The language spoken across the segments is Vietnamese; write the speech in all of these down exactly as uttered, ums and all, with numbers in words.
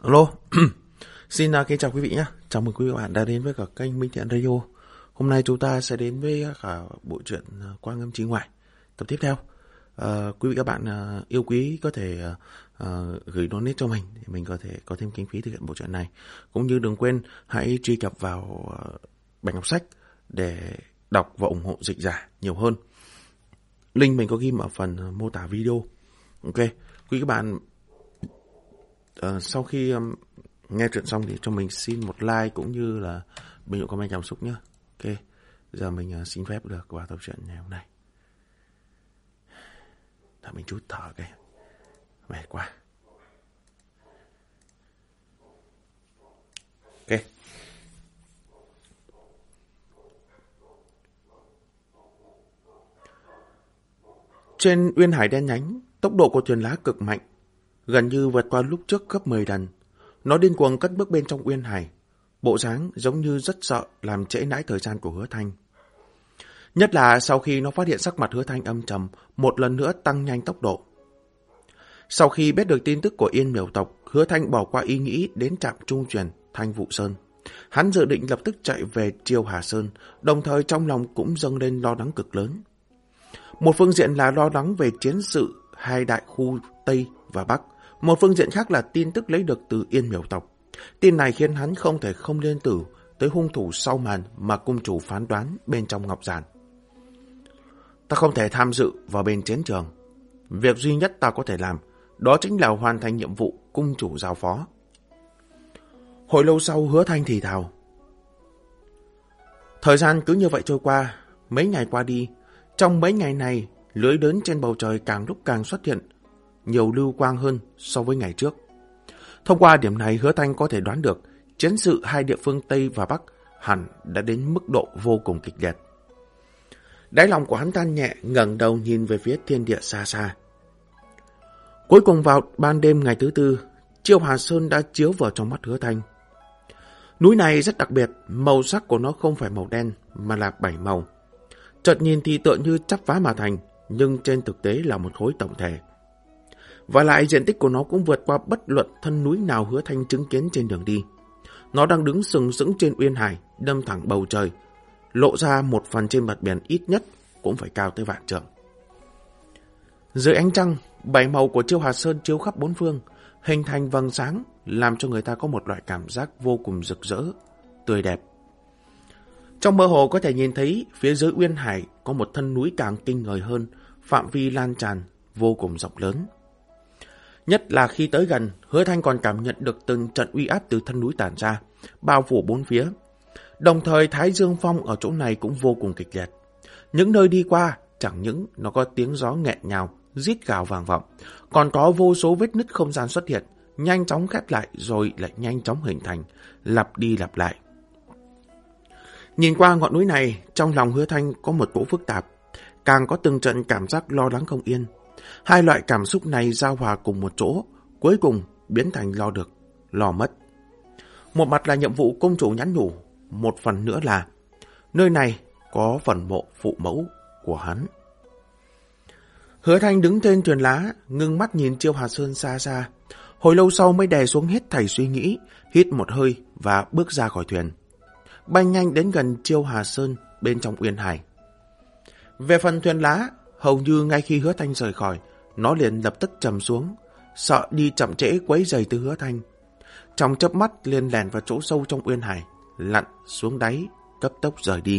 Alo, xin uh, kính chào quý vị nhé. Chào mừng quý vị và bạn đã đến với cả kênh Minh Thiện Radio. Hôm nay chúng ta sẽ đến với cả bộ truyện uh, Quang Âm Chí Ngoại tập tiếp theo. Uh, quý vị các bạn uh, yêu quý có thể uh, uh, gửi donate cho mình để mình có thể có thêm kinh phí thực hiện bộ truyện này. Cũng như đừng quên hãy truy cập vào uh, bảng đọc sách để đọc và ủng hộ dịch giả nhiều hơn. Link mình có ghi ở phần uh, mô tả video. Ok, quý các bạn uh, sau khi um, nghe chuyện xong thì cho mình xin một like cũng như là bình luận comment cảm xúc nhé. Ok, giờ mình uh, xin phép được vào tập truyện ngày hôm nay. Để mình chút thở cái mệt quá. Ok. Trên uyên hải đen nhánh, tốc độ của thuyền lá cực mạnh, gần như vượt qua lúc trước gấp mười lần. Nó điên cuồng cất bước bên trong uyên hải, bộ dáng giống như rất sợ làm trễ nãi thời gian của Hứa Thanh. Nhất là sau khi nó phát hiện sắc mặt Hứa Thanh âm trầm, một lần nữa tăng nhanh tốc độ. Sau khi biết được tin tức của Yên Miểu tộc, Hứa Thanh bỏ qua ý nghĩ đến trạm trung truyền Thanh Vụ Sơn. Hắn dự định lập tức chạy về Chiêu Hà Sơn, đồng thời trong lòng cũng dâng lên lo lắng cực lớn. Một phương diện là lo lắng về chiến sự hai đại khu Tây và Bắc, một phương diện khác là tin tức lấy được từ Yên Miểu tộc. Tin này khiến hắn không thể không liên tử tới hung thủ sau màn mà cung chủ phán đoán bên trong ngọc giản. Ta không thể tham dự vào bên chiến trường. Việc duy nhất ta có thể làm đó chính là hoàn thành nhiệm vụ cung chủ giao phó. Hồi lâu sau, Hứa Thanh thì thào. Thời gian cứ như vậy trôi qua, mấy ngày qua đi. Trong mấy ngày này, lưới lớn trên bầu trời càng lúc càng xuất hiện nhiều lưu quang hơn so với ngày trước. Thông qua điểm này, Hứa Thanh có thể đoán được chiến sự hai địa phương Tây và Bắc hẳn đã đến mức độ vô cùng kịch liệt. Đáy lòng của hắn than nhẹ, ngẩng đầu nhìn về phía thiên địa xa xa. Cuối cùng vào ban đêm ngày thứ tư, Chiêu Hà Sơn đã chiếu vào trong mắt Hứa Thanh. Núi này rất đặc biệt, màu sắc của nó không phải màu đen mà là bảy màu. Chợt nhìn thì tựa như chắp vá mà thành, nhưng trên thực tế là một khối tổng thể. Và lại diện tích của nó cũng vượt qua bất luận thân núi nào Hứa Thanh chứng kiến trên đường đi. Nó đang đứng sừng sững trên uyên hải, đâm thẳng bầu trời, lộ ra một phần trên mặt biển ít nhất cũng phải cao tới vạn trượng. Dưới ánh trăng, bảy màu của Chiêu Hà Sơn chiếu khắp bốn phương, hình thành vầng sáng, làm cho người ta có một loại cảm giác vô cùng rực rỡ, tươi đẹp. Trong mơ hồ có thể nhìn thấy phía dưới uyên hải có một thân núi càng kinh người hơn, phạm vi lan tràn vô cùng rộng lớn. Nhất là khi tới gần, Hứa Thanh còn cảm nhận được từng trận uy áp từ thân núi tản ra, bao phủ bốn phía. Đồng thời Thái Dương Phong ở chỗ này cũng vô cùng kịch liệt. Những nơi đi qua, chẳng những nó có tiếng gió nghẹn ngào, rít gào vang vọng, còn có vô số vết nứt không gian xuất hiện, nhanh chóng khép lại rồi lại nhanh chóng hình thành, lặp đi lặp lại. Nhìn qua ngọn núi này, trong lòng Hứa Thanh có một cỗ phức tạp, càng có từng trận cảm giác lo lắng không yên. Hai loại cảm xúc này giao hòa cùng một chỗ, cuối cùng biến thành lo được, lo mất. Một mặt là nhiệm vụ cung chủ nhắn nhủ, một phần nữa là nơi này có phần mộ phụ mẫu của hắn. Hứa Thanh đứng trên thuyền lá, ngưng mắt nhìn Chiêu Hà Sơn xa xa. Hồi lâu sau mới đè xuống hết thảy suy nghĩ, hít một hơi và bước ra khỏi thuyền. Bay nhanh đến gần Chiêu Hà Sơn bên trong uyên hải. Về phần thuyền lá, hầu như ngay khi Hứa Thanh rời khỏi, nó liền lập tức trầm xuống, sợ đi chậm trễ quấy rầy từ Hứa Thanh. Trong chớp mắt liền lèn vào chỗ sâu trong uyên hải, lặn xuống đáy, cấp tốc rời đi.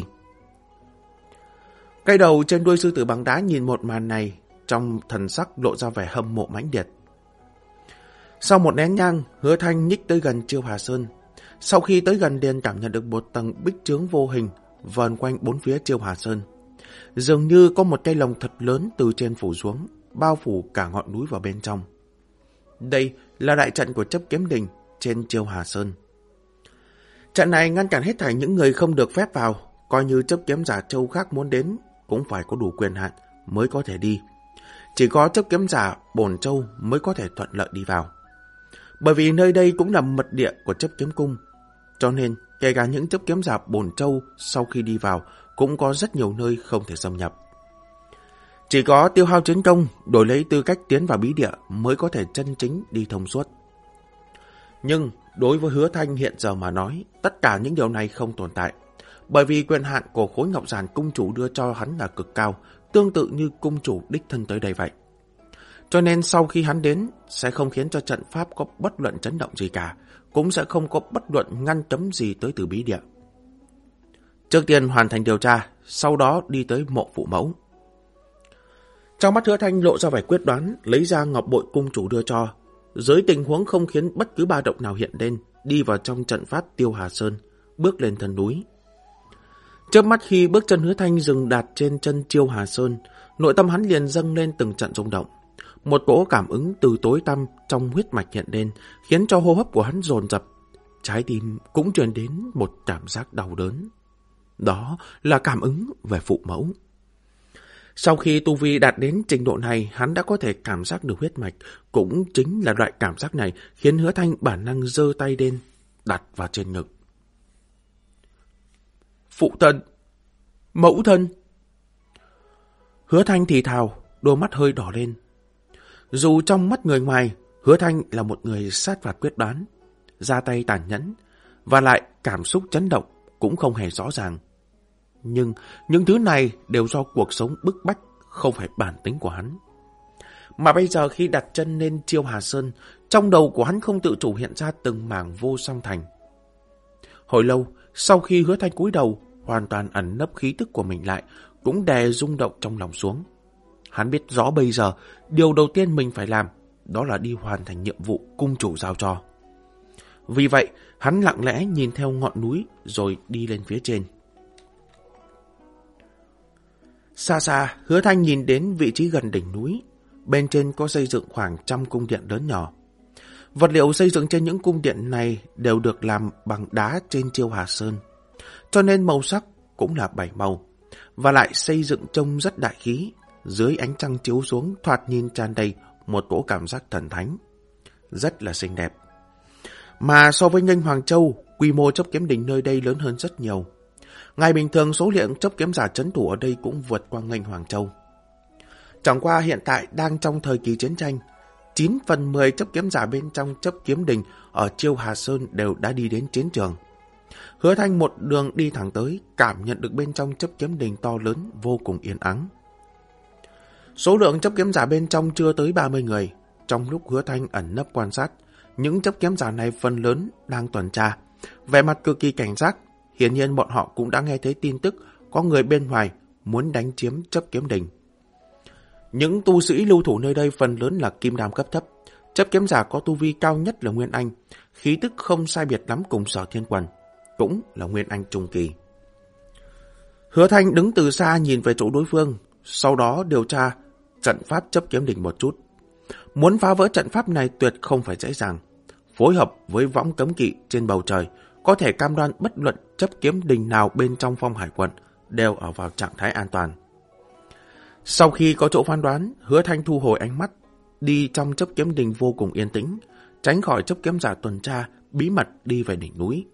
Cây đầu trên đuôi sư tử bằng đá nhìn một màn này, trong thần sắc lộ ra vẻ hâm mộ mãnh liệt. Sau một nén nhang, Hứa Thanh nhích tới gần Chiêu Hà Sơn. Sau khi tới gần liền cảm nhận được một tầng bích chướng vô hình vờn quanh bốn phía Chiêu Hà Sơn. Dường như có một cây lồng thật lớn từ trên phủ xuống, bao phủ cả ngọn núi vào bên trong. Đây là đại trận của chấp kiếm đình trên Chiêu Hà Sơn. Trận này ngăn cản hết thảy những người không được phép vào, coi như chấp kiếm giả châu khác muốn đến cũng phải có đủ quyền hạn mới có thể đi. Chỉ có chấp kiếm giả Bổn Châu mới có thể thuận lợi đi vào. Bởi vì nơi đây cũng là mật địa của chấp kiếm cung, cho nên kể cả những chấp kiếm giả Bổn Châu sau khi đi vào cũng có rất nhiều nơi không thể xâm nhập. Chỉ có tiêu hao chiến công đổi lấy tư cách tiến vào bí địa mới có thể chân chính đi thông suốt. Nhưng đối với Hứa Thanh hiện giờ mà nói, tất cả những điều này không tồn tại. Bởi vì quyền hạn của khối ngọc giản cung chủ đưa cho hắn là cực cao, tương tự như cung chủ đích thân tới đây vậy. Cho nên sau khi hắn đến, sẽ không khiến cho trận pháp có bất luận chấn động gì cả, cũng sẽ không có bất luận ngăn cấm gì tới từ bí địa. Trước tiên hoàn thành điều tra, sau đó đi tới mộ phụ mẫu. Trong mắt Hứa Thanh lộ ra vẻ quyết đoán, lấy ra ngọc bội cung chủ đưa cho. Dưới tình huống không khiến bất cứ ba động nào hiện lên, đi vào trong trận pháp Tiêu Hà Sơn, bước lên thân núi. Chớp mắt khi bước chân Hứa Thanh dừng đặt trên chân Tiêu Hà Sơn, nội tâm hắn liền dâng lên từng trận rung động. Một cỗ cảm ứng từ tối tăm trong huyết mạch hiện lên, khiến cho hô hấp của hắn dồn dập. Trái tim cũng truyền đến một cảm giác đau đớn. Đó là cảm ứng về phụ mẫu. Sau khi tu vi đạt đến trình độ này, hắn đã có thể cảm giác được huyết mạch. Cũng chính là loại cảm giác này khiến Hứa Thanh bản năng giơ tay lên, đặt vào trên ngực. Phụ thân! Mẫu thân! Hứa Thanh thì thào, đôi mắt hơi đỏ lên. Dù trong mắt người ngoài, Hứa Thanh là một người sát phạt quyết đoán, ra tay tàn nhẫn, và lại cảm xúc chấn động cũng không hề rõ ràng. Nhưng những thứ này đều do cuộc sống bức bách, không phải bản tính của hắn. Mà bây giờ khi đặt chân lên Chiêu Hà Sơn, trong đầu của hắn không tự chủ hiện ra từng mảng vô song thành. Hồi lâu, sau khi Hứa Thanh cúi đầu, hoàn toàn ẩn nấp khí tức của mình lại, cũng đè rung động trong lòng xuống. Hắn biết rõ bây giờ, điều đầu tiên mình phải làm, đó là đi hoàn thành nhiệm vụ cung chủ giao cho. Vì vậy, hắn lặng lẽ nhìn theo ngọn núi, rồi đi lên phía trên. Xa xa, Hứa Thanh nhìn đến vị trí gần đỉnh núi. Bên trên có xây dựng khoảng trăm cung điện lớn nhỏ. Vật liệu xây dựng trên những cung điện này đều được làm bằng đá trên Chiêu Hà Sơn, cho nên màu sắc cũng là bảy màu, và lại xây dựng trông rất đại khí. Dưới ánh trăng chiếu xuống, thoạt nhìn tràn đầy một cỗ cảm giác thần thánh, rất là xinh đẹp. Mà so với Nghênh Hoàng Châu, quy mô Chấp Kiếm Đình nơi đây lớn hơn rất nhiều. Ngày bình thường số lượng chấp kiếm giả trấn thủ ở đây cũng vượt qua Nghênh Hoàng Châu. Chẳng qua hiện tại đang trong thời kỳ chiến tranh, chín phần mười chấp kiếm giả bên trong Chấp Kiếm Đình ở Chiêu Hà Sơn đều đã đi đến chiến trường. Hứa Thanh một đường đi thẳng tới, cảm nhận được bên trong Chấp Kiếm Đình to lớn vô cùng yên ắng. Số lượng chấp kiếm giả bên trong chưa tới ba mươi người. Trong lúc Hứa Thanh ẩn nấp quan sát, những chấp kiếm giả này phần lớn đang tuần tra, vẻ mặt cực kỳ cảnh giác. Hiển nhiên bọn họ cũng đã nghe thấy tin tức có người bên ngoài muốn đánh chiếm Chấp Kiếm Đình. Những tu sĩ lưu thủ nơi đây phần lớn là kim đam cấp thấp. Chấp kiếm giả có tu vi cao nhất là Nguyên Anh, khí tức không sai biệt lắm cùng Sở Thiên Quần, cũng là Nguyên Anh trung kỳ. Hứa Thanh đứng từ xa nhìn về chỗ đối phương, sau đó điều tra trận pháp Chấp Kiếm Đình một chút. Muốn phá vỡ trận pháp này tuyệt không phải dễ dàng. Phối hợp với võng cấm kỵ trên bầu trời, có thể cam đoan bất luận Chấp Kiếm Đình nào bên trong Phong Hải quận đều ở vào trạng thái an toàn. Sau khi có chỗ phán đoán, Hứa Thanh thu hồi ánh mắt, đi trong Chấp Kiếm Đình vô cùng yên tĩnh, tránh khỏi chấp kiếm giả tuần tra, bí mật đi về đỉnh núi.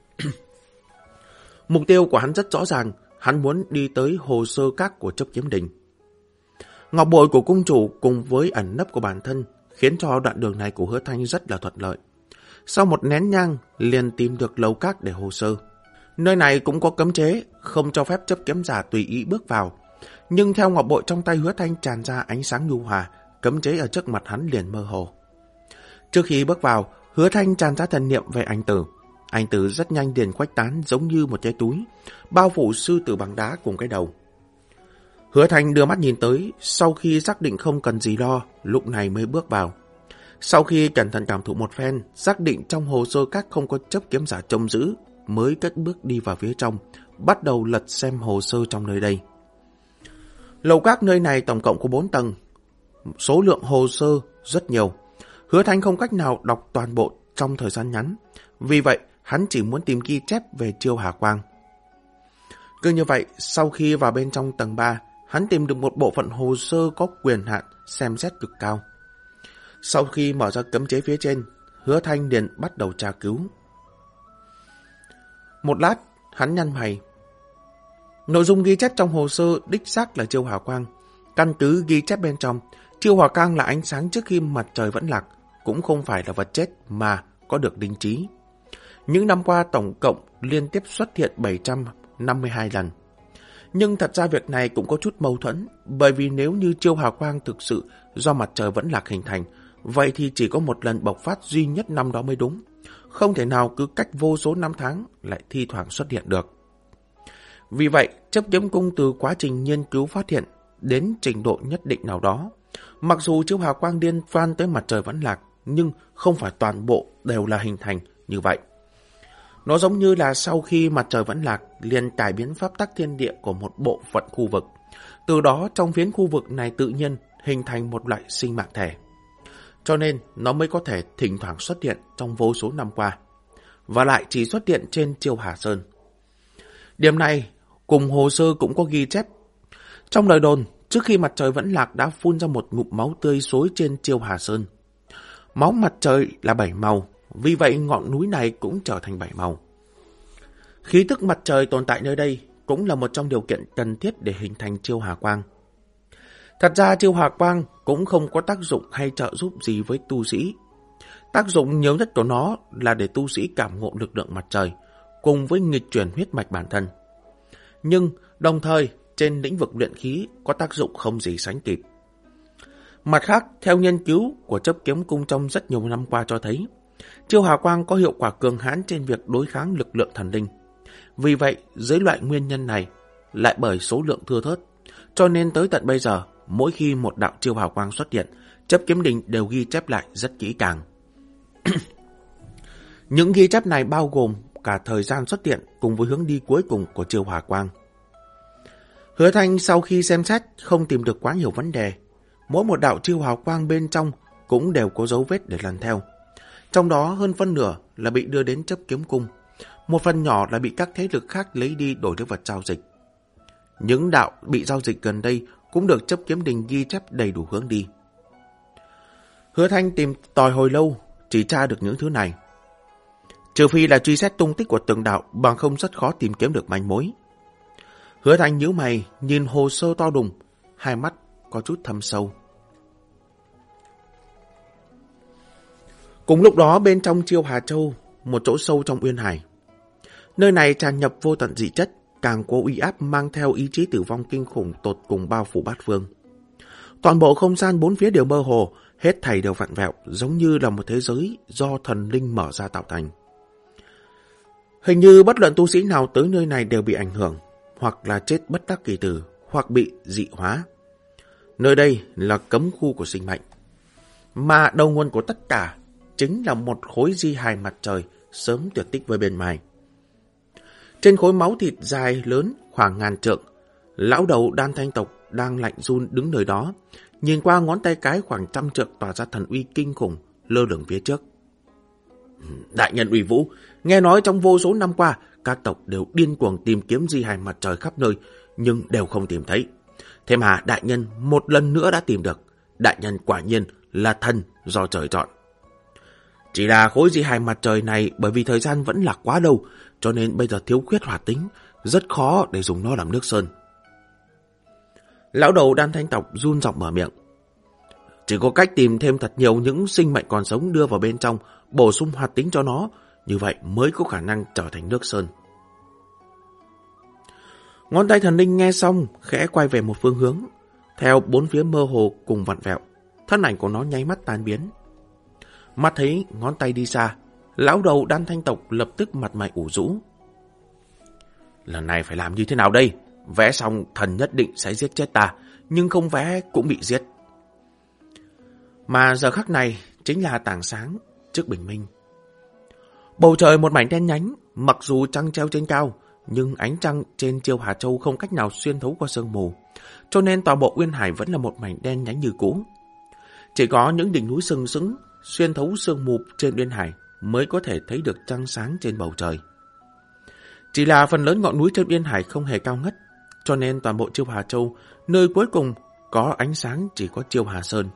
Mục tiêu của hắn rất rõ ràng, hắn muốn đi tới hồ sơ các của Chấp Kiếm Đình. Ngọc bội của cung chủ cùng với ẩn nấp của bản thân khiến cho đoạn đường này của Hứa Thanh rất là thuận lợi. Sau một nén nhang liền tìm được lầu các để hồ sơ. Nơi này cũng có cấm chế, không cho phép chấp kiếm giả tùy ý bước vào. Nhưng theo ngọc bội trong tay Hứa Thanh tràn ra ánh sáng nhu hòa, cấm chế ở trước mặt hắn liền mơ hồ. Trước khi bước vào, Hứa Thanh tràn ra thần niệm về anh tử. Anh tử rất nhanh liền khuếch tán giống như một cái túi, bao phủ sư tử bằng đá cùng cái đầu. Hứa Thanh đưa mắt nhìn tới, sau khi xác định không cần gì lo, lúc này mới bước vào. Sau khi cẩn thận cảm thụ một phen, xác định trong hồ sơ các không có chấp kiếm giả trông giữ, mới cất bước đi vào phía trong, bắt đầu lật xem hồ sơ trong nơi đây. Lầu các nơi này tổng cộng có bốn tầng, số lượng hồ sơ rất nhiều. Hứa Thanh không cách nào đọc toàn bộ trong thời gian ngắn, vì vậy hắn chỉ muốn tìm ghi chép về Chiêu Hà Quang. Cứ như vậy, sau khi vào bên trong tầng ba, hắn tìm được một bộ phận hồ sơ có quyền hạn xem xét cực cao. Sau khi mở ra cấm chế phía trên, Hứa Thanh liền bắt đầu tra cứu. Một lát, hắn nhăn mày. Nội dung ghi chép trong hồ sơ đích xác là Chiêu Hà Quang. Căn cứ ghi chép bên trong, Chiêu Hà Quang là ánh sáng trước khi mặt trời vẫn lạc, cũng không phải là vật chết mà có được linh trí. Những năm qua tổng cộng liên tiếp xuất hiện bảy trăm năm mươi hai lần. Nhưng thật ra việc này cũng có chút mâu thuẫn, bởi vì nếu như chiêu hào quang thực sự do mặt trời vẫn lạc hình thành, vậy thì chỉ có một lần bộc phát duy nhất năm đó mới đúng. Không thể nào cứ cách vô số năm tháng lại thi thoảng xuất hiện được. Vì vậy, chấp kiếm cung từ quá trình nghiên cứu phát hiện đến trình độ nhất định nào đó, mặc dù chiếu hào quang liên quan tới mặt trời vẫn lạc, nhưng không phải toàn bộ đều là hình thành như vậy. Nó giống như là sau khi mặt trời vẫn lạc, liền cải biến pháp tắc thiên địa của một bộ phận khu vực. Từ đó trong phiến khu vực này tự nhiên hình thành một loại sinh mạng thể. Cho nên nó mới có thể thỉnh thoảng xuất hiện trong vô số năm qua, và lại chỉ xuất hiện trên Chiêu Hà Sơn. Điểm này cùng hồ sơ cũng có ghi chép. Trong lời đồn, trước khi mặt trời vẫn lạc đã phun ra một ngụm máu tươi xối trên Chiêu Hà Sơn. Máu mặt trời là bảy màu, vì vậy ngọn núi này cũng trở thành bảy màu. Khí tức mặt trời tồn tại nơi đây cũng là một trong điều kiện cần thiết để hình thành Chiêu Hà Quang. Thật ra Chiêu Hà Quang cũng không có tác dụng hay trợ giúp gì với tu sĩ. Tác dụng nhiều nhất của nó là để tu sĩ cảm ngộ lực lượng mặt trời, cùng với nghịch chuyển huyết mạch bản thân. Nhưng đồng thời trên lĩnh vực luyện khí có tác dụng không gì sánh kịp. Mặt khác, theo nghiên cứu của chấp kiếm cung trong rất nhiều năm qua cho thấy, Chiêu Hà Quang có hiệu quả cường hãn trên việc đối kháng lực lượng thần linh. Vì vậy, dưới loại nguyên nhân này, lại bởi số lượng thưa thớt, cho nên tới tận bây giờ, mỗi khi một đạo Chiêu Hà Quang xuất hiện, chấp kiếm đình đều ghi chép lại rất kỹ càng. Những ghi chép này bao gồm cả thời gian xuất hiện cùng với hướng đi cuối cùng của Chiêu Hà Quang. Hứa Thanh sau khi xem xét không tìm được quá nhiều vấn đề. Mỗi một đạo Chiêu Hà Quang bên trong cũng đều có dấu vết để lần theo. Trong đó hơn phân nửa là bị đưa đến chấp kiếm cung. Một phần nhỏ là bị các thế lực khác lấy đi đổi lấy vật giao dịch. Những đạo bị giao dịch gần đây cũng được chấp kiếm đình ghi chép đầy đủ hướng đi. Hứa Thanh tìm tòi hồi lâu chỉ tra được những thứ này. Trừ phi là truy xét tung tích của từng đạo, bằng không rất khó tìm kiếm được manh mối. Hứa Thanh nhíu mày, nhìn hồ sơ to đùng, hai mắt có chút thâm sâu. Cùng lúc đó bên trong Chiêu Hà Châu, một chỗ sâu trong Uyên Hải. Nơi này tràn nhập vô tận dị chất, càng có uy áp mang theo ý chí tử vong kinh khủng tột cùng bao phủ bát phương. Toàn bộ không gian bốn phía đều mơ hồ, hết thảy đều vặn vẹo, giống như là một thế giới do thần linh mở ra tạo thành. Hình như bất luận tu sĩ nào tới nơi này đều bị ảnh hưởng, hoặc là chết bất đắc kỳ tử, hoặc bị dị hóa. Nơi đây là cấm khu của sinh mệnh, mà đầu nguồn của tất cả chính là một khối di hài mặt trời sớm tuyệt tích với bên ngoài. Trên khối máu thịt dài lớn khoảng ngàn trượng, lão đầu Đan Thanh tộc đang lạnh run đứng nơi đó, nhìn qua ngón tay cái khoảng trăm trượng tỏa ra thần uy kinh khủng lơ lửng phía trước. Đại nhân uy vũ, nghe nói trong vô số năm qua, các tộc đều điên cuồng tìm kiếm di hài mặt trời khắp nơi, nhưng đều không tìm thấy. Thế mà đại nhân một lần nữa đã tìm được. Đại nhân quả nhiên là thần do trời chọn. Chỉ là khối di hài mặt trời này bởi vì thời gian vẫn là quá lâu, cho nên bây giờ thiếu khuyết hoạt tính, rất khó để dùng nó làm nước sơn. Lão đầu Đan Thanh tộc run giọng mở miệng. Chỉ có cách tìm thêm thật nhiều những sinh mệnh còn sống đưa vào bên trong, bổ sung hoạt tính cho nó, như vậy mới có khả năng trở thành nước sơn. Ngón tay thần linh nghe xong, khẽ quay về một phương hướng, theo bốn phía mơ hồ cùng vặn vẹo, thân ảnh của nó nháy mắt tan biến. Mắt thấy ngón tay đi xa, lão đầu Đan Thanh tộc lập tức mặt mày ủ rũ. Lần này phải làm như thế nào đây? Vẽ xong thần nhất định sẽ giết chết ta, nhưng không vẽ cũng bị giết. Mà giờ khắc này chính là tảng sáng trước bình minh. Bầu trời một mảnh đen nhánh, mặc dù trăng treo trên cao, nhưng ánh trăng trên Chiêu Hà Châu không cách nào xuyên thấu qua sương mù, cho nên toàn bộ Uyên Hải vẫn là một mảnh đen nhánh như cũ. Chỉ có những đỉnh núi sừng sững xuyên thấu sương mù trên Uyên Hải mới có thể thấy được trăng sáng trên bầu trời. Chỉ là phần lớn ngọn núi trên Uyên Hải không hề cao ngất, cho nên toàn bộ Chiêu Hà Châu, nơi cuối cùng có ánh sáng chỉ có Chiêu Hà Sơn.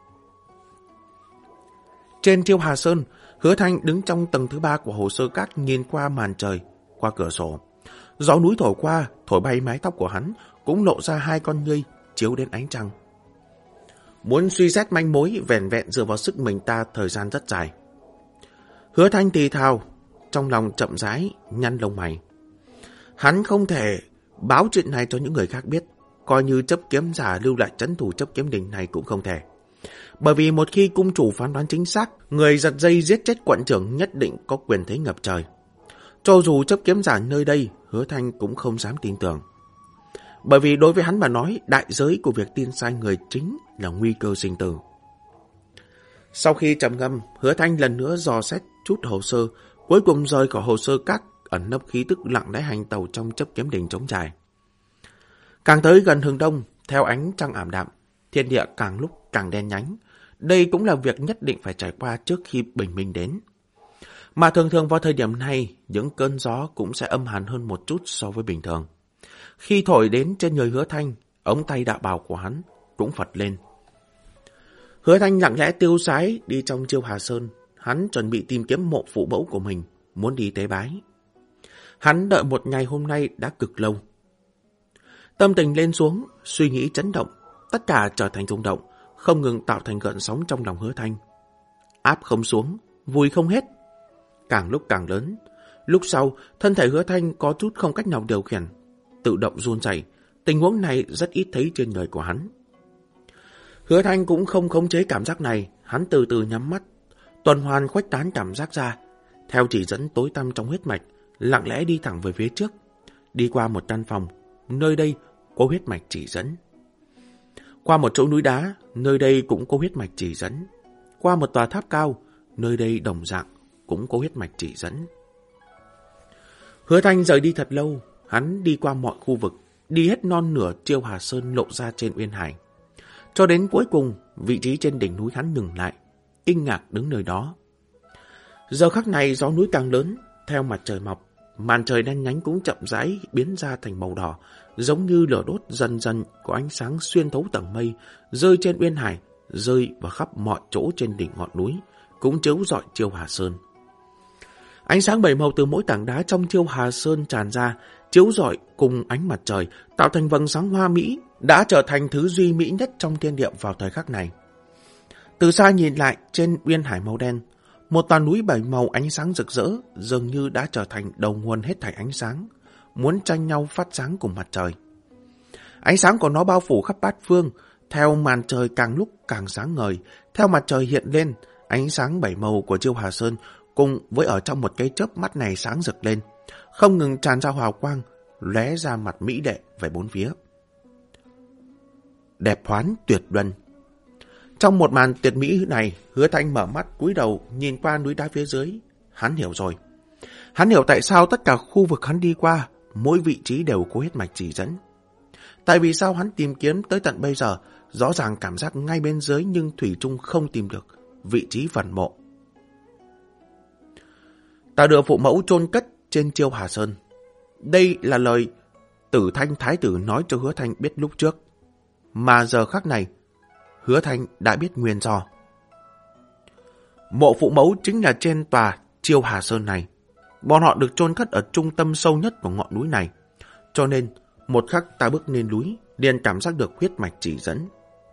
Trên Chiêu Hà Sơn, Hứa Thanh đứng trong tầng thứ ba của hồ sơ cát nhìn qua màn trời, qua cửa sổ. Gió núi thổi qua, thổi bay mái tóc của hắn, cũng lộ ra hai con ngươi chiếu đến ánh trăng. Muốn suy xét manh mối vẻn vẹn dựa vào sức mình ta thời gian rất dài. Hứa Thanh thì thào, trong lòng chậm rãi, nhăn lông mày. Hắn không thể báo chuyện này cho những người khác biết, coi như chấp kiếm giả lưu lại trấn thủ chấp kiếm đình này cũng không thể. Bởi vì một khi cung chủ phán đoán chính xác, người giật dây giết chết quận trưởng nhất định có quyền thế ngập trời. Cho dù chấp kiếm giả nơi đây, Hứa Thanh cũng không dám tin tưởng. Bởi vì đối với hắn mà nói, đại giới của việc tin sai người chính là nguy cơ sinh tử. Sau khi trầm ngâm, Hứa Thanh lần nữa dò xét chút hồ sơ, cuối cùng rời khỏi hồ sơ các ẩn nấp khí tức lặng lẽ hành tàu trong chấp kiếm đình trống trải. Càng tới gần hướng đông, theo ánh trăng ảm đạm, thiên địa càng lúc càng đen nhánh. Đây cũng là việc nhất định phải trải qua trước khi bình minh đến. Mà thường thường vào thời điểm này, những cơn gió cũng sẽ âm hàn hơn một chút so với bình thường. Khi thổi đến trên người Hứa Thanh, ống tay đạo bào của hắn cũng phật lên. Hứa Thanh lặng lẽ tiêu sái đi trong Chiêu Hà Sơn. Hắn chuẩn bị tìm kiếm mộ phụ mẫu của mình, muốn đi tế bái. Hắn đợi một ngày hôm nay đã cực lâu. Tâm tình lên xuống, suy nghĩ chấn động, tất cả trở thành rung động, không ngừng tạo thành gợn sóng trong lòng Hứa Thanh. Áp không xuống, vùi không hết. Càng lúc càng lớn. Lúc sau, thân thể Hứa Thanh có chút không cách nào điều khiển, tự động run rẩy. Tình huống này rất ít thấy trên người của hắn. Hứa Thanh cũng không khống chế cảm giác này, hắn từ từ nhắm mắt, tuần hoàn khuếch tán cảm giác ra, theo chỉ dẫn tối tăm trong huyết mạch, lặng lẽ đi thẳng về phía trước, đi qua một căn phòng, nơi đây có huyết mạch chỉ dẫn. Qua một chỗ núi đá, nơi đây cũng có huyết mạch chỉ dẫn. Qua một tòa tháp cao, nơi đây đồng dạng cũng có huyết mạch chỉ dẫn. Hứa Thanh rời đi thật lâu, hắn đi qua mọi khu vực, đi hết non nửa Chiêu Hà Sơn lộ ra trên Uyên Hải. Cho đến cuối cùng, vị trí trên đỉnh núi hắn ngừng lại, kinh ngạc đứng nơi đó. Giờ khắc này gió núi càng lớn, theo mặt trời mọc, màn trời đen nhánh cũng chậm rãi biến ra thành màu đỏ, giống như lửa đốt dần dần có ánh sáng xuyên thấu tầng mây, rơi trên Uyên Hải, rơi vào khắp mọi chỗ trên đỉnh ngọn núi, cũng chiếu rọi Chiêu Hà Sơn. Ánh sáng bảy màu từ mỗi tảng đá trong Chiêu Hà Sơn tràn ra, chiếu rọi cùng ánh mặt trời, tạo thành vầng sáng hoa mỹ, đã trở thành thứ duy mỹ nhất trong thiên địa vào thời khắc này. Từ xa nhìn lại, trên Uyên Hải màu đen, một tòa núi bảy màu ánh sáng rực rỡ, dường như đã trở thành đầu nguồn hết thảy ánh sáng, muốn tranh nhau phát sáng cùng mặt trời. Ánh sáng của nó bao phủ khắp bát phương, theo màn trời càng lúc càng sáng ngời, theo mặt trời hiện lên, ánh sáng bảy màu của Chiêu Hà Sơn cùng với ở trong một cái chớp mắt này sáng rực lên, không ngừng tràn ra hào quang, lóe ra mặt mỹ lệ về bốn phía. Đẹp hoán tuyệt luân. Trong một màn tuyệt mỹ này, Hứa Thanh mở mắt cúi đầu nhìn qua núi đá phía dưới. Hắn hiểu rồi. Hắn hiểu tại sao tất cả khu vực hắn đi qua, mỗi vị trí đều có huyết mạch chỉ dẫn. Tại vì sao hắn tìm kiếm tới tận bây giờ, rõ ràng cảm giác ngay bên dưới nhưng thủy chung không tìm được vị trí phần mộ. Ta đưa phụ mẫu chôn cất trên Chiêu Hà Sơn. Đây là lời Tử Thanh Thái tử nói cho Hứa Thanh biết lúc trước. Mà giờ khắc này, Hứa Thanh đã biết nguyên do. Mộ phụ mẫu chính là trên tòa Chiêu Hà Sơn này. Bọn họ được chôn cất ở trung tâm sâu nhất của ngọn núi này. Cho nên, một khắc ta bước lên núi, liền cảm giác được huyết mạch chỉ dẫn.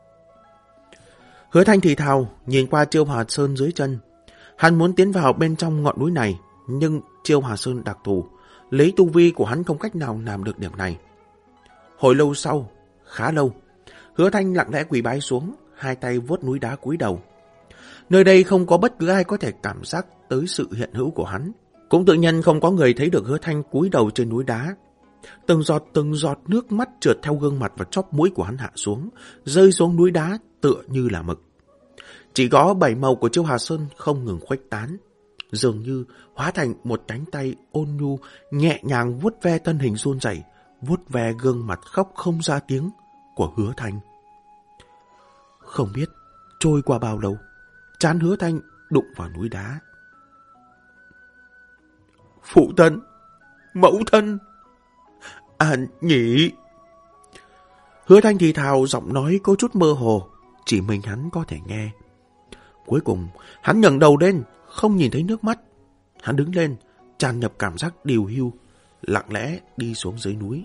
Hứa Thanh thì thào, nhìn qua Chiêu Hà Sơn dưới chân. Hắn muốn tiến vào bên trong ngọn núi này, nhưng Chiêu Hà Sơn đặc thù, lấy tu vi của hắn không cách nào làm được điểm này. Hồi lâu sau, khá lâu, Hứa Thanh lặng lẽ quỳ bái xuống, hai tay vuốt núi đá cúi đầu. Nơi đây không có bất cứ ai có thể cảm giác tới sự hiện hữu của hắn. Cũng tự nhiên không có người thấy được Hứa Thanh cúi đầu trên núi đá. Từng giọt từng giọt nước mắt trượt theo gương mặt và chóp mũi của hắn hạ xuống, rơi xuống núi đá tựa như là mực. Chỉ có bảy màu của Chiêu Hà Sơn không ngừng khuếch tán, dường như hóa thành một cánh tay ôn nhu, nhẹ nhàng vuốt ve thân hình run rẩy, vuốt ve gương mặt khóc không ra tiếng của Hứa Thanh. Không biết trôi qua bao lâu, trán Hứa Thanh đụng vào núi đá. Phụ thân, mẫu thân, à nhỉ. Hứa Thanh thì thào, giọng nói có chút mơ hồ, chỉ mình hắn có thể nghe. Cuối cùng, hắn ngẩng đầu lên, không nhìn thấy nước mắt. Hắn đứng lên, tràn ngập cảm giác điều hưu, lặng lẽ đi xuống dưới núi.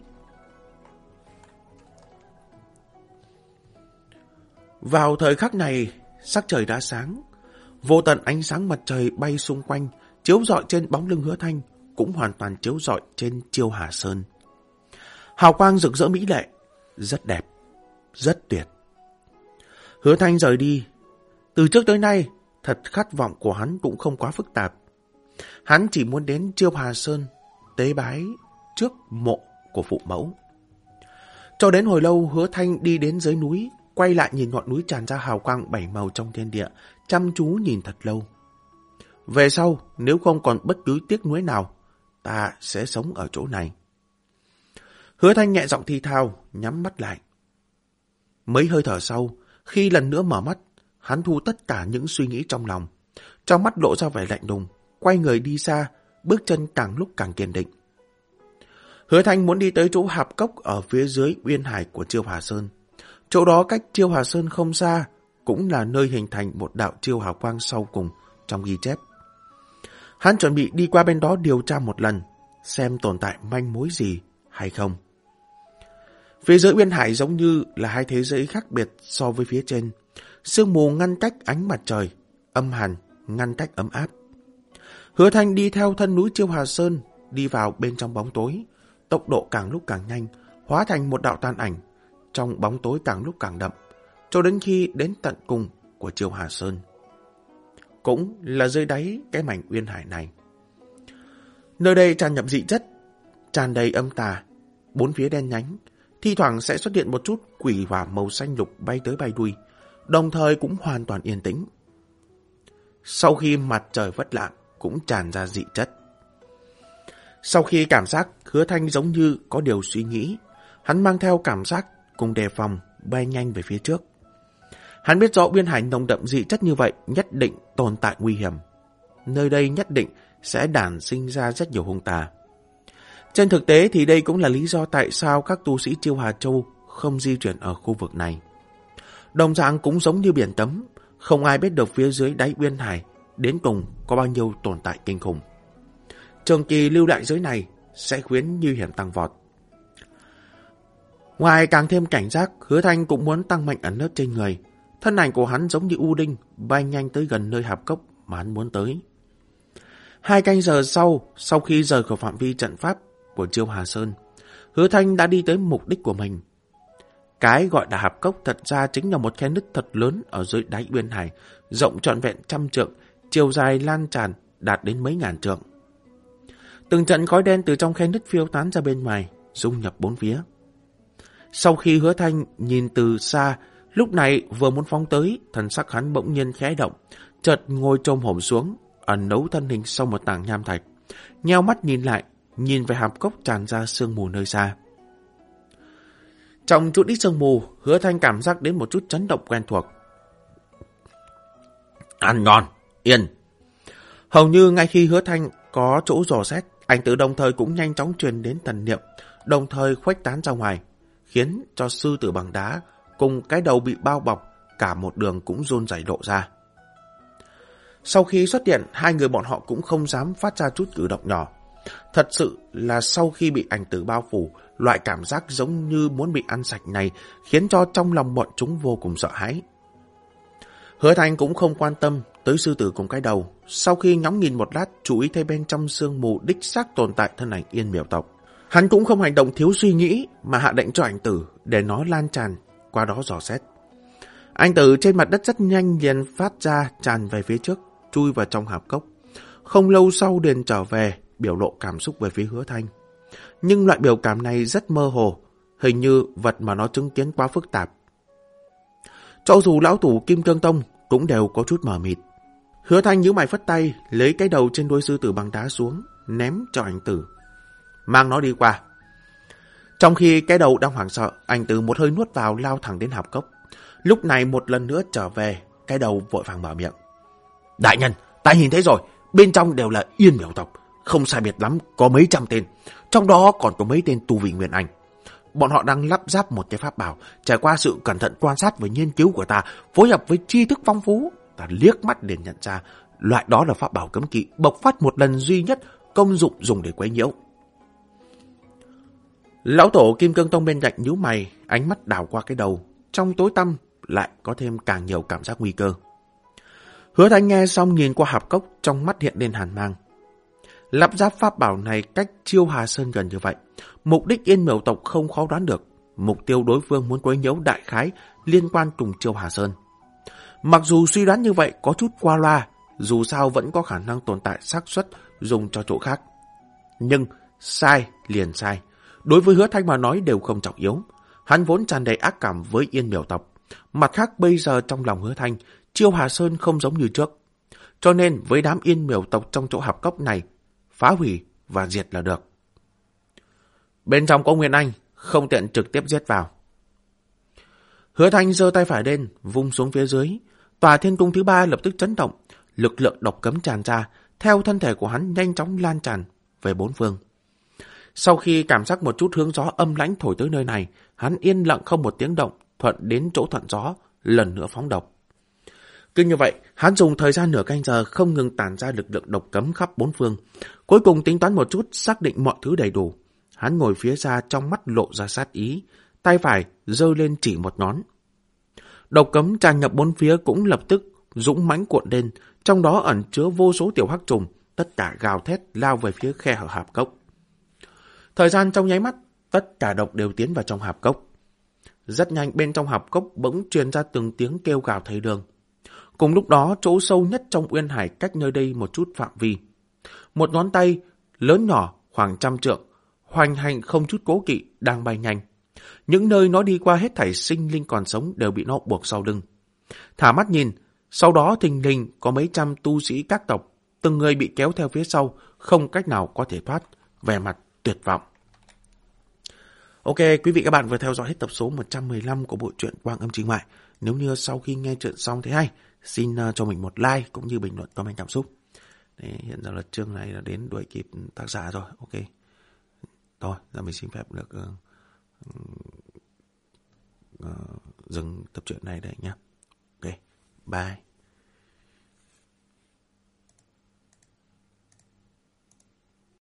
Vào thời khắc này, sắc trời đã sáng. Vô tận ánh sáng mặt trời bay xung quanh, chiếu rọi trên bóng lưng Hứa Thanh, cũng hoàn toàn chiếu rọi trên Chiêu Hà Sơn. Hào quang rực rỡ mỹ lệ, rất đẹp, rất tuyệt. Hứa Thanh rời đi. Từ trước tới nay, thật khát vọng của hắn cũng không quá phức tạp. Hắn chỉ muốn đến Chiêu Hà Sơn, tế bái trước mộ của phụ mẫu. Cho đến hồi lâu, Hứa Thanh đi đến dưới núi, quay lại nhìn ngọn núi tràn ra hào quang bảy màu trong thiên địa, chăm chú nhìn thật lâu. Về sau, nếu không còn bất cứ tiếc nuối nào, ta sẽ sống ở chỗ này. Hứa Thanh nhẹ giọng thì thào, nhắm mắt lại. Mấy hơi thở sau, khi lần nữa mở mắt, hắn thu tất cả những suy nghĩ trong lòng. Trong mắt lộ ra vẻ lạnh lùng, quay người đi xa, bước chân càng lúc càng kiên định. Hứa Thanh muốn đi tới chỗ hạp cốc ở phía dưới uyên hải của Chiêu Hà Sơn. Chỗ đó cách Chiêu Hà Sơn không xa, cũng là nơi hình thành một đạo chiêu hào quang sau cùng trong ghi chép. Hắn chuẩn bị đi qua bên đó điều tra một lần, xem tồn tại manh mối gì hay không. Phía dưới uyên hải giống như là hai thế giới khác biệt so với phía trên. Sương mù ngăn cách ánh mặt trời, âm hàn ngăn cách ấm áp. Hứa Thanh đi theo thân núi Chiêu Hà Sơn, đi vào bên trong bóng tối, tốc độ càng lúc càng nhanh, hóa thành một đạo tàn ảnh, trong bóng tối càng lúc càng đậm, cho đến khi đến tận cùng của Chiêu Hà Sơn. Cũng là dưới đáy cái mảnh uyên hải này. Nơi đây tràn ngập dị chất, tràn đầy âm tà, bốn phía đen nhánh, thi thoảng sẽ xuất hiện một chút quỷ hỏa màu xanh lục bay tới bay đuôi, đồng thời cũng hoàn toàn yên tĩnh. Sau khi mặt trời vất lạng, cũng tràn ra dị chất. Sau khi cảm giác, Hứa Thanh giống như có điều suy nghĩ, hắn mang theo cảm giác cùng đề phòng bay nhanh về phía trước. Hắn biết rõ uyên hải nồng đậm dị chất như vậy nhất định tồn tại nguy hiểm. Nơi đây nhất định sẽ đản sinh ra rất nhiều hung tà. Trên thực tế thì đây cũng là lý do tại sao các tu sĩ Chiêu Hà Châu không di chuyển ở khu vực này. Đồng dạng cũng giống như biển cấm, không ai biết được phía dưới đáy uyên hải đến cùng có bao nhiêu tồn tại kinh khủng. Trường kỳ lưu lại dưới này sẽ khiến nguy hiểm tăng vọt. Ngoài càng thêm cảnh giác, Hứa Thanh cũng muốn tăng mạnh ẩn nấp trên người. Thân ảnh của hắn giống như u đinh, bay nhanh tới gần nơi hạp cốc mà hắn muốn tới. Hai canh giờ sau, sau khi rời khỏi phạm vi trận pháp của Chiêu Hà Sơn, Hứa Thanh đã đi tới mục đích của mình. Cái gọi là hạp cốc thật ra chính là một khe nứt thật lớn ở dưới đáy uyên hải, rộng trọn vẹn trăm trượng, chiều dài lan tràn đạt đến mấy ngàn trượng. Từng trận khói đen từ trong khe nứt phiêu tán ra bên ngoài, dung nhập bốn phía. Sau khi Hứa Thanh nhìn từ xa, lúc này vừa muốn phóng tới, thần sắc hắn bỗng nhiên khẽ động, chợt ngồi chồm hổm xuống, ẩn nấu thân hình sau một tảng nham thạch, nheo mắt nhìn lại, nhìn về hạp cốc tràn ra sương mù nơi xa. Trong chút ít sương mù, Hứa Thanh cảm giác đến một chút chấn động quen thuộc. Ăn ngon, yên. Hầu như ngay khi Hứa Thanh có chỗ dò xét, ảnh tử đồng thời cũng nhanh chóng truyền đến thần niệm, đồng thời khuếch tán ra ngoài, khiến cho sư tử bằng đá cùng cái đầu bị bao bọc cả một đường cũng run rẩy lộ ra. Sau khi xuất hiện, hai người bọn họ cũng không dám phát ra chút cử động nhỏ. Thật sự là sau khi bị ảnh tử bao phủ, loại cảm giác giống như muốn bị ăn sạch này khiến cho trong lòng bọn chúng vô cùng sợ hãi. Hứa Thanh cũng không quan tâm tới sư tử cùng cái đầu. Sau khi ngóng nhìn một lát, chú ý thấy bên trong sương mù đích xác tồn tại thân ảnh Yên Miểu tộc. Hắn cũng không hành động thiếu suy nghĩ mà hạ lệnh cho ảnh tử để nó lan tràn qua đó dò xét. Ảnh tử trên mặt đất rất nhanh liền phát ra tràn về phía trước, chui vào trong hạp cốc. Không lâu sau liền trở về, biểu lộ cảm xúc về phía Hứa Thanh. Nhưng loại biểu cảm này rất mơ hồ, hình như vật mà nó chứng kiến quá phức tạp. Cho dù lão thủ Kim Cương Tông cũng đều có chút mờ mịt. Hứa Thanh nhíu mày phất tay, lấy cái đầu trên đuôi sư tử bằng đá xuống, ném cho ảnh tử. Mang nó đi qua. Trong khi cái đầu đang hoảng sợ, ảnh tử một hơi nuốt vào lao thẳng đến hạp cốc. Lúc này một lần nữa trở về, cái đầu vội vàng mở miệng. Đại nhân, ta nhìn thấy rồi, bên trong đều là Yên Miểu tộc, không sai biệt lắm, có mấy trăm tên, trong đó còn có mấy tên tu vị Nguyên Anh. Bọn họ đang lắp ráp một cái pháp bảo, trải qua sự cẩn thận quan sát và nghiên cứu của ta, phối hợp với tri thức phong phú, ta liếc mắt liền nhận ra, loại đó là pháp bảo cấm kỵ, bộc phát một lần duy nhất, công dụng dùng để quấy nhiễu. Lão tổ Kim Cương Tông bên cạnh nhíu mày, ánh mắt đảo qua cái đầu, trong tối tăm lại có thêm càng nhiều cảm giác nguy cơ. Hứa Thanh nghe xong nhìn qua hạp cốc, trong mắt hiện lên hàn mang, Lắp ráp pháp bảo này cách Chiêu Hà Sơn gần như vậy. Mục đích Yên Miểu tộc không khó đoán được. Mục tiêu đối phương muốn quấy nhiễu đại khái liên quan cùng Chiêu Hà Sơn. Mặc dù suy đoán như vậy có chút qua loa, dù sao vẫn có khả năng tồn tại xác suất dùng cho chỗ khác. Nhưng sai liền sai. Đối với Hứa Thanh mà nói đều không trọng yếu. Hắn vốn tràn đầy ác cảm với Yên Miểu tộc. Mặt khác bây giờ trong lòng Hứa Thanh, Chiêu Hà Sơn không giống như trước. Cho nên với đám Yên Miểu tộc trong chỗ hạp cốc này, phá hủy và diệt là được. Bên trong có Nguyên Anh, không tiện trực tiếp giết vào. Hứa Thanh giơ tay phải lên, vung xuống phía dưới. Tòa thiên cung thứ ba lập tức chấn động, lực lượng độc cấm tràn ra, theo thân thể của hắn nhanh chóng lan tràn về bốn phương. Sau khi cảm giác một chút hướng gió âm lãnh thổi tới nơi này, hắn yên lặng không một tiếng động, thuận đến chỗ thuận gió, lần nữa phóng độc. Cứ như vậy, hắn dùng thời gian nửa canh giờ không ngừng tản ra lực lượng độc cấm khắp bốn phương. Cuối cùng tính toán một chút, xác định mọi thứ đầy đủ. Hắn ngồi phía xa trong mắt lộ ra sát ý, tay phải giơ lên chỉ một ngón. Độc cấm tràn ngập bốn phía cũng lập tức dũng mãnh cuộn lên, trong đó ẩn chứa vô số tiểu hắc trùng, tất cả gào thét lao về phía khe hở hạp cốc. Thời gian trong nháy mắt, tất cả độc đều tiến vào trong hạp cốc. Rất nhanh bên trong hạp cốc bỗng truyền ra từng tiếng kêu gào thầy đường. Cùng lúc đó, chỗ sâu nhất trong uyên hải cách nơi đây một chút phạm vi. Một ngón tay lớn nhỏ khoảng trăm trượng, hoành hành không chút cố kỵ đang bay nhanh. Những nơi nó đi qua hết thảy sinh linh còn sống đều bị nó buộc sau lưng. Thả mắt nhìn, sau đó thình lình có mấy trăm tu sĩ các tộc, từng người bị kéo theo phía sau, không cách nào có thể thoát, vẻ mặt tuyệt vọng. Ok, quý vị các bạn vừa theo dõi hết tập số một trăm mười lăm của bộ truyện Quang Âm Chính Ngoại. Nếu như sau khi nghe chuyện xong thấy hay, xin uh, cho mình một like cũng như bình luận comment cảm xúc. Đấy, hiện giờ là chương này là đến đuổi kịp tác giả rồi. Ok. Thôi, giờ mình xin phép được uh, uh, dừng tập truyện này đây nhé. Ok, bye.